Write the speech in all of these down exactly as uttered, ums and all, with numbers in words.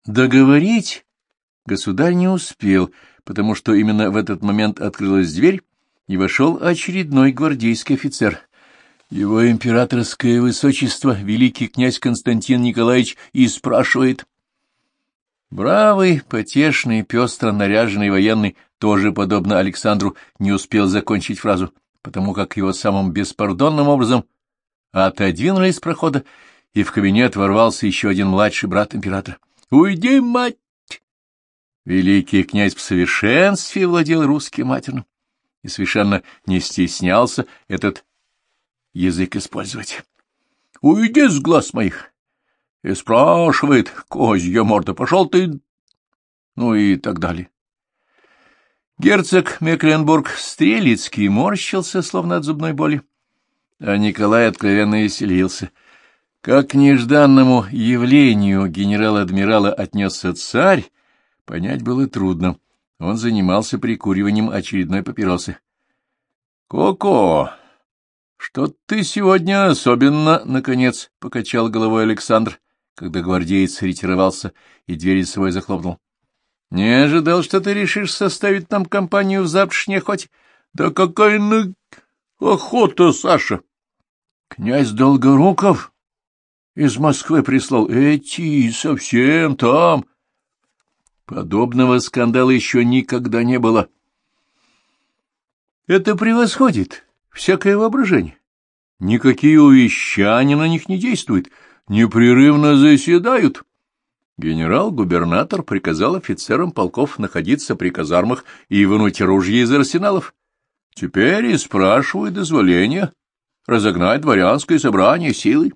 Договорить государь не успел, потому что именно в этот момент открылась дверь, и вошел очередной гвардейский офицер. Его императорское высочество, великий князь Константин Николаевич, и спрашивает. Бравый, потешный, пестро наряженный военный тоже, подобно Александру, не успел закончить фразу, потому как его самым беспардонным образом отодвинули из прохода, и в кабинет ворвался еще один младший брат императора. «Уйди, мать!» Великий князь в совершенстве владел русским матерным и совершенно не стеснялся этот язык использовать. «Уйди с глаз моих!» И спрашивает, козья морда, пошел ты, ну и так далее. Герцог Мекленбург-Стрелицкий морщился, словно от зубной боли, а Николай откровенно веселился. Как к нежданному явлению генерал-адмирала отнесся царь, понять было трудно. Он занимался прикуриванием очередной папиросы. — Ко-ко! Что ты сегодня особенно, — наконец покачал головой Александр, когда гвардеец ретировался и дверь за собой захлопнул. — Не ожидал, что ты решишь составить нам компанию в завтрашней охоте. — Да какая на... охота, Саша! Князь Долгоруков из Москвы прислал. Эти совсем там. Подобного скандала еще никогда не было. Это превосходит всякое воображение. Никакие увещания на них не действуют. Непрерывно заседают. Генерал-губернатор приказал офицерам полков находиться при казармах и вынуть ружья из арсеналов. Теперь и спрашивают дозволения разогнать дворянское собрание силой.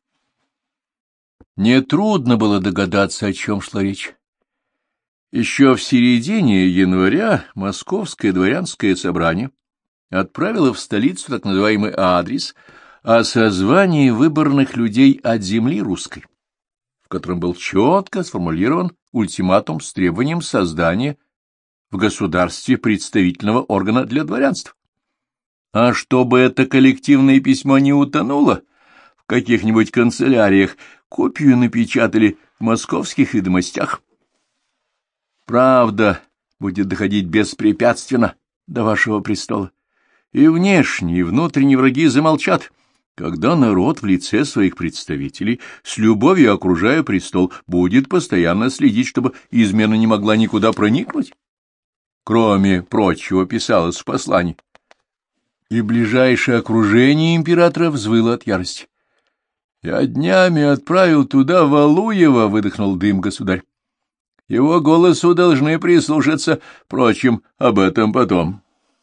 Нетрудно было догадаться, о чем шла речь. Еще в середине января Московское дворянское собрание отправило в столицу так называемый адрес о созвании выборных людей от земли русской, в котором был четко сформулирован ультиматум с требованием создания в государстве представительного органа для дворянства. А чтобы это коллективное письмо не утонуло в каких-нибудь канцеляриях, копию напечатали в московских ведомостях. Правда будет доходить беспрепятственно до вашего престола, и внешние и внутренние враги замолчат, когда народ в лице своих представителей, с любовью окружая престол, будет постоянно следить, чтобы измена не могла никуда проникнуть. Кроме прочего, писалось в послании. И ближайшее окружение императора взвыло от ярости. «Я днями отправил туда Валуева», — выдохнул дым государь. «Его голосу должны прислушаться, впрочем, об этом потом».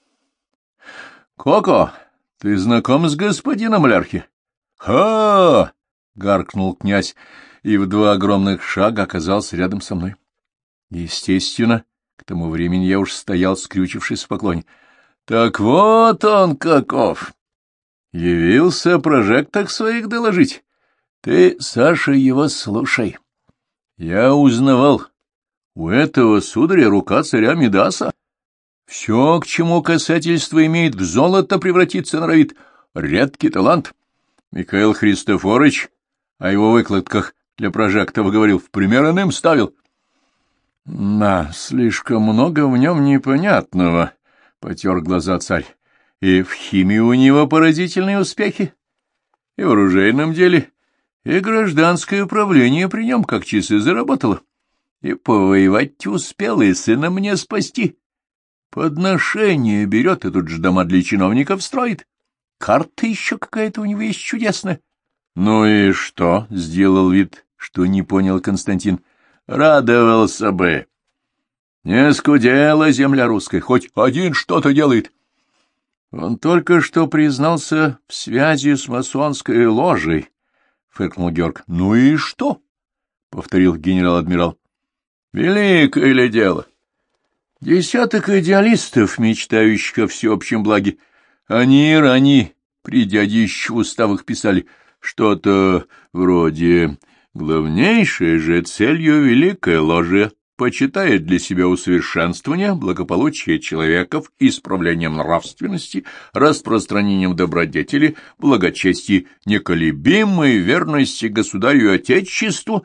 «Коко, ты знаком с господином Лярхи?» «Ха!» — гаркнул князь, и в два огромных шага оказался рядом со мной. Естественно, к тому времени я уж стоял, скрючившись в поклоне. «Так вот он каков! Явился прожектор своих доложить. Ты, Саша, его слушай. Я узнавал, у этого сударя рука царя Мидаса. Все, к чему касательство имеет, в золото превратиться норовит. Редкий талант. Михаил Христофорович о его выкладках для прожектора говорил, в пример иным ставил. — Да, слишком много в нем непонятного, — потер глаза царь. — И в химии у него поразительные успехи, и в оружейном деле, и гражданское управление при нем как часы заработало, и повоевать успел, и сына мне спасти. Подношение берет, и тут же дома для чиновников строит. Карта еще какая-то у него есть чудесная. — Ну и что? — сделал вид, что не понял Константин. — Радовался бы. Не скудела земля русская, хоть один что-то делает. Он только что признался в связи с масонской ложей, — фыркнул Георг. — Ну и что? — повторил генерал-адмирал. — Великое ли дело? Десяток идеалистов, мечтающих о всеобщем благе. Они ранее при дяде еще в уставах писали что-то вроде «Главнейшей же целью великой ложи почитает для себя усовершенствование, благополучие человеков, исправлением нравственности, распространением добродетели, благочестия, неколебимой верности государю и отечеству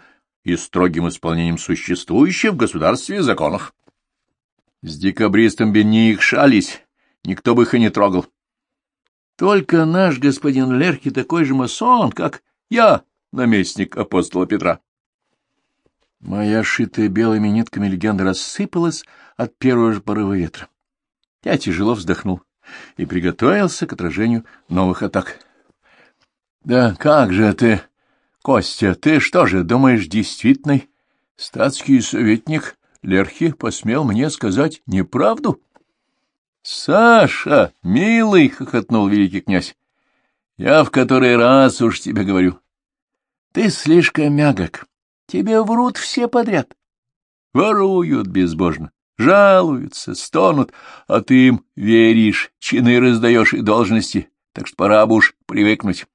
и строгим исполнением существующих в государстве законов. С декабристом бы не икшались, никто бы их и не трогал. Только наш господин Лерхи такой же масон, как я, наместник апостола Петра. Моя шитая белыми нитками легенда рассыпалась от первого же порыва ветра. Я тяжело вздохнул и приготовился к отражению новых атак. — Да как же ты, Костя, ты что же, думаешь, действительный статский советник Лерхи посмел мне сказать неправду? — Саша, милый, — хохотнул великий князь, — я в который раз уж тебе говорю. Ты слишком мягок, тебе врут все подряд. Воруют безбожно, жалуются, стонут, а ты им веришь, чины раздаешь и должности, так что пора бы уж привыкнуть.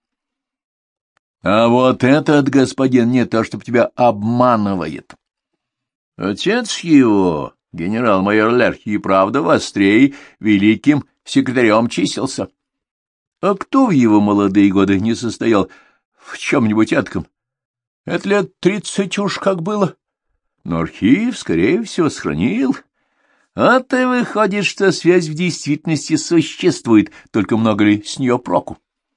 А вот этот господин не то, чтоб тебя обманывает. Отец его, генерал-майор Лерхи, и правда вострей великим секретарем числился. А кто в его молодые годы не состоял в чем-нибудь этком? Это лет тридцать уж как было. Но архив, скорее всего, сохранил. А ты выходит, что связь в действительности существует, только много ли с нее проку?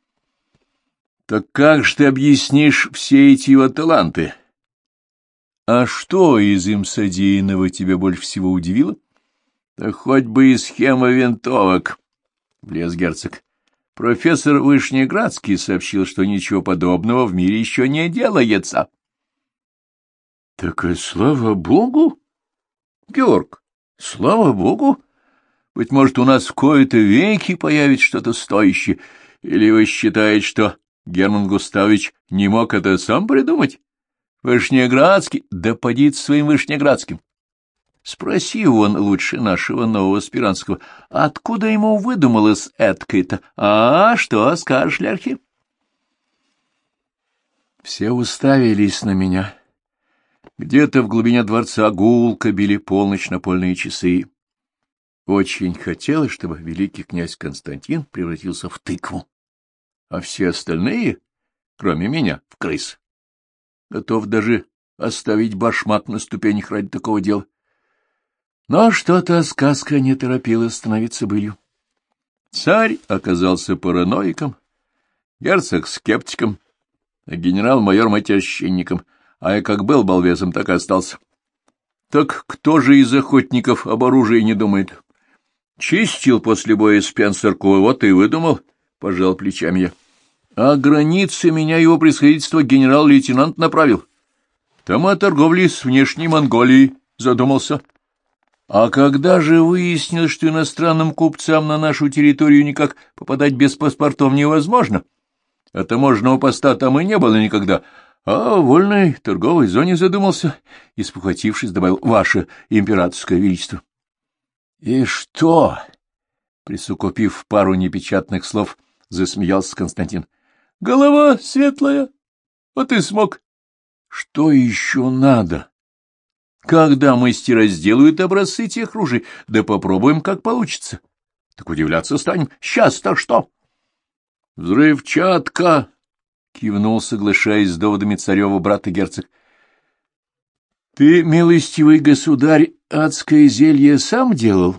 Так как же ты объяснишь все эти его таланты? А что из им содеянного тебя больше всего удивило? Да хоть бы и схема винтовок, — влез герцог. Профессор Вышнеградский сообщил, что ничего подобного в мире еще не делается. — Так и слава богу, Георг, слава богу. Быть может, у нас в кои-то веки появится что-то стоящее, или вы считаете, что Герман Густавович не мог это сам придумать? Вышнеградский, да поди с своим Вышнеградским. Спроси он лучше нашего нового Спиранского, откуда ему выдумалось эткое-то? А что скажешь, Лерхи? Все уставились на меня. Где-то в глубине дворца гулко били полночь напольные часы. Очень хотелось, чтобы великий князь Константин превратился в тыкву, а все остальные, кроме меня, в крыс. Готов даже оставить башмак на ступенях ради такого дела. Но что-то сказка не торопилась становиться былью. Царь оказался параноиком, герцог — скептиком, а генерал-майор — матерщинником, а я как был балбесом, так и остался. Так кто же из охотников об оружии не думает? Чистил после боя Спенсерку, вот и выдумал, — пожал плечами я. А границы меня его превосходительство генерал-лейтенант направил. Там о торговле с внешней Монголией задумался. А когда же выяснилось, что иностранным купцам на нашу территорию никак попадать без паспортов невозможно, а таможенного поста там и не было никогда, а в вольной торговой зоне задумался, и, спохватившись, добавил: «Ваше императорское величество». — И что? — присукупив пару непечатных слов, засмеялся Константин. — Голова светлая, вот и смог. — Что еще надо? Когда мастера сделают образцы тех ружей, да попробуем, как получится. Так удивляться станем. Сейчас-то что? — Взрывчатка! — кивнул, соглашаясь с доводами царева брата герцог. — Ты, милостивый государь, адское зелье сам делал?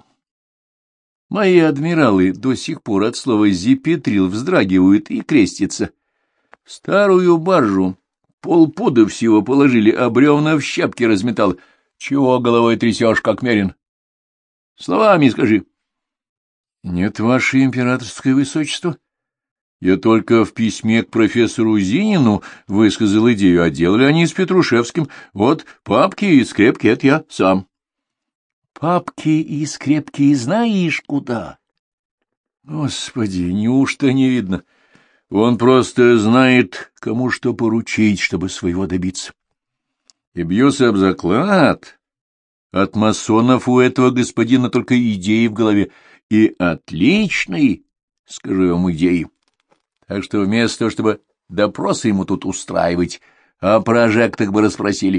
Мои адмиралы до сих пор от слова «зипетрил» вздрагивают и крестятся. В старую баржу полпуда всего положили, а бревна в щепки разметал. Чего головой трясешь, как мерин? Словами скажи. — Нет, ваше императорское высочество. Я только в письме к профессору Зинину высказал идею, а делали они с Петрушевским. Вот папки и скрепки — это я сам. — Папки и скрепки знаешь куда? Господи, неужто не видно? Он просто знает, кому что поручить, чтобы своего добиться. И бьюсь об заклад. От масонов у этого господина только идеи в голове. И отличные, скажу я вам, идеи. Так что вместо того, чтобы допросы ему тут устраивать, о прожектах бы расспросили.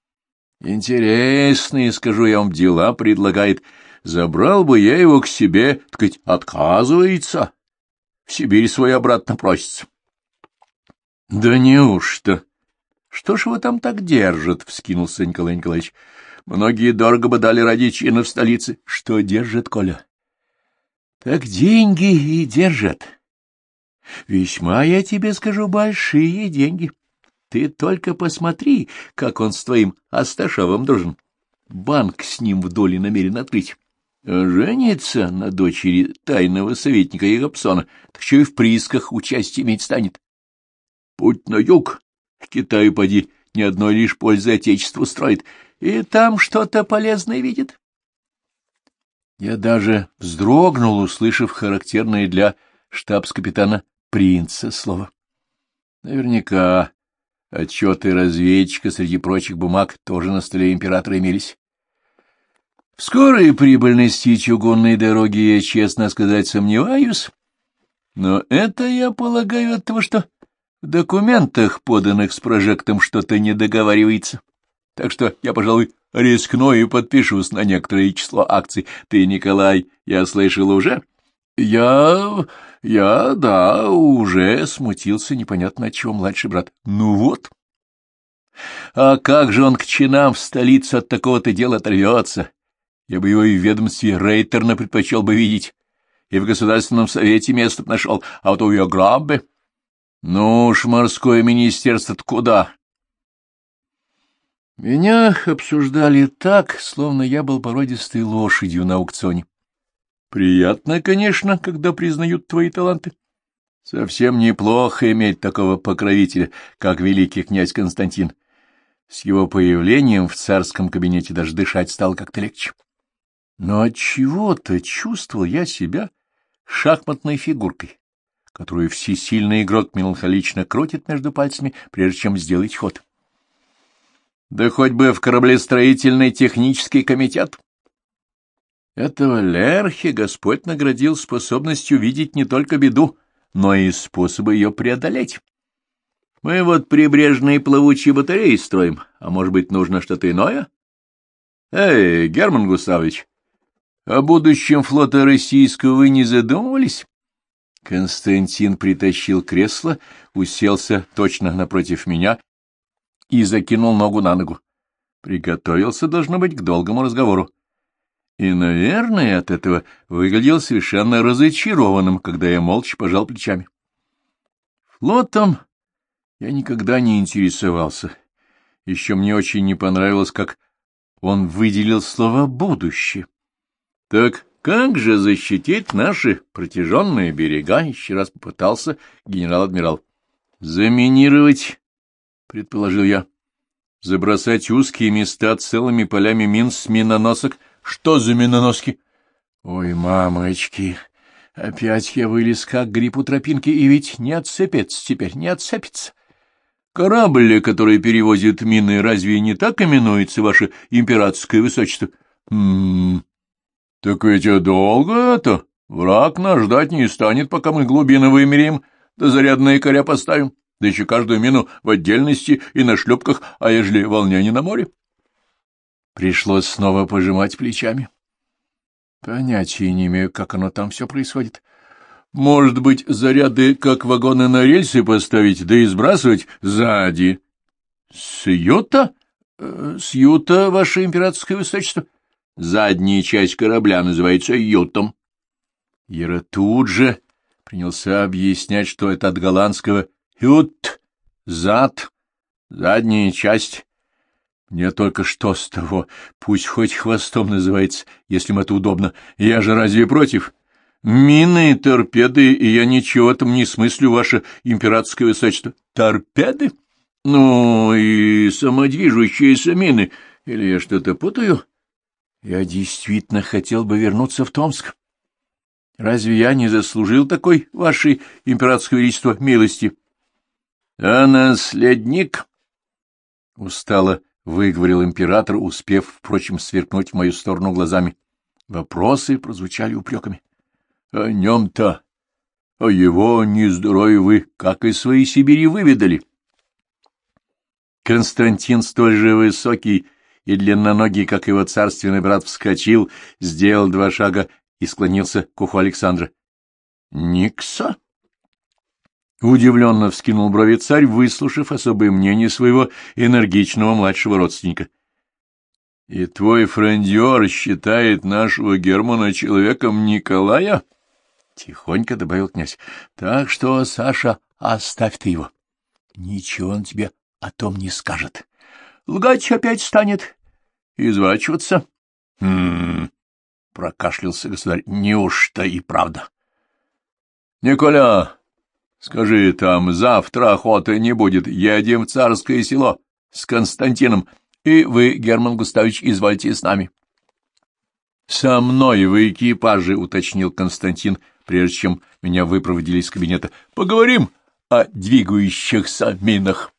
Интересные, скажу я вам, дела предлагает. Забрал бы я его к себе, так сказать, отказывается. В Сибирь свою обратно просится. Да неужто? Что ж его там так держат? — вскинулся Николай Николаевич. — Многие дорого бы дали ради чина в столице. — Что держит, Коля? — Так деньги и держат. Весьма, я тебе скажу, большие деньги. Ты только посмотри, как он с твоим Асташовым дружен. Банк с ним в доле намерен открыть. Женится на дочери тайного советника Егопсона, так еще и в приисках участие иметь станет. Путь на юг, к Китаю поди, ни одной лишь пользы Отечеству строит, и там что-то полезное видит. Я даже вздрогнул, услышав характерное для штабс-капитана принца слово. Наверняка отчеты разведчика среди прочих бумаг тоже на столе императора имелись. В скорой прибыльности чугунной дороги я, честно сказать, сомневаюсь, но это, я полагаю, от того, что в документах, поданных с прожектом, что-то не договаривается. Так что я, пожалуй, рискну и подпишусь на некоторое число акций. Ты, Николай, я слышал уже? Я... я, да, уже смутился непонятно от чего младший брат. Ну вот. А как же он к чинам в столицу от такого-то дела оторвется? Я бы его и в ведомстве рейтерно предпочел бы видеть, и в Государственном совете место нашел, а вот у ее граббы... Ну уж, морское министерство-то куда? Меня обсуждали так, словно я был породистой лошадью на аукционе. Приятно, конечно, когда признают твои таланты. Совсем неплохо иметь такого покровителя, как великий князь Константин. С его появлением в царском кабинете даже дышать стало как-то легче. Но отчего-то чувствовал я себя шахматной фигуркой, которую всесильный игрок меланхолично крутит между пальцами, прежде чем сделать ход. Да хоть бы в кораблестроительный технический комитет. Этого Лерхи Господь наградил способностью видеть не только беду, но и способы ее преодолеть. Мы вот прибрежные плавучие батареи строим, а может быть, нужно что-то иное? Эй, Герман Густавович, о будущем флота российского вы не задумывались? Константин притащил кресло, уселся точно напротив меня и закинул ногу на ногу. Приготовился, должно быть, к долгому разговору. И, наверное, от этого выглядел совершенно разочарованным, когда я молча пожал плечами. Флотом я никогда не интересовался. Еще мне очень не понравилось, как он выделил слово «будущее». Так как же защитить наши протяженные берега? Еще раз попытался генерал-адмирал. Заминировать, предположил я. Забросать узкие места целыми полями мин с миноносок. Что за миноноски? Ой, мамочки, опять я вылез как гриб у тропинки, и ведь не отцепится теперь, не отцепится. Корабль, который перевозит мины, разве не так именуется, ваше императорское высочество? М-м, так ведь долго это. Враг нас ждать не станет, пока мы глубины вымеряем, да зарядные якоря поставим, да еще каждую мину в отдельности и на шлюпках, а ежели волнение на море. Пришлось снова пожимать плечами. Понятия не имею, как оно там все происходит. Может быть, заряды, как вагоны на рельсы поставить, да и сбрасывать сзади. С юта? С юта, ваше императорское высочество? Задняя часть корабля называется ютом. Ира тут же принялся объяснять, что это от голландского «ют» — зад, задняя часть. Мне только что с того, пусть хоть хвостом называется, если им это удобно. Я же разве против? Мины, торпеды, и я ничего в этом не смыслю, ваше императорское высочество. Торпеды? Ну, и самодвижущиеся мины. Или я что-то путаю? Я действительно хотел бы вернуться в Томск. Разве я не заслужил такой, ваше императорское величество, милости? А наследник? Устало выговорил император, успев, впрочем, сверкнуть в мою сторону глазами. Вопросы прозвучали упреками. — О нем-то, о его нездоровье вы, как из своей Сибири, выведали. Константин, столь же высокий и длинноногий, как его царственный брат, вскочил, сделал два шага и склонился к уху Александра. — Никса? Удивленно вскинул брови царь, выслушав особое мнение своего энергичного младшего родственника. — И твой фрондер считает нашего Германа человеком Николая? — тихонько добавил князь. — Так что, Саша, оставь ты его. Ничего он тебе о том не скажет. Лгать опять станет, извращаться. — Хм... — прокашлялся государь. — Неужто и правда? — Николя... Скажи, там завтра охоты не будет. Едем в Царское село с Константином, и вы, Герман Густавович, извольте с нами. — Со мной в экипаже, — уточнил Константин, прежде чем меня выпроводили из кабинета. — Поговорим о двигающихся минах.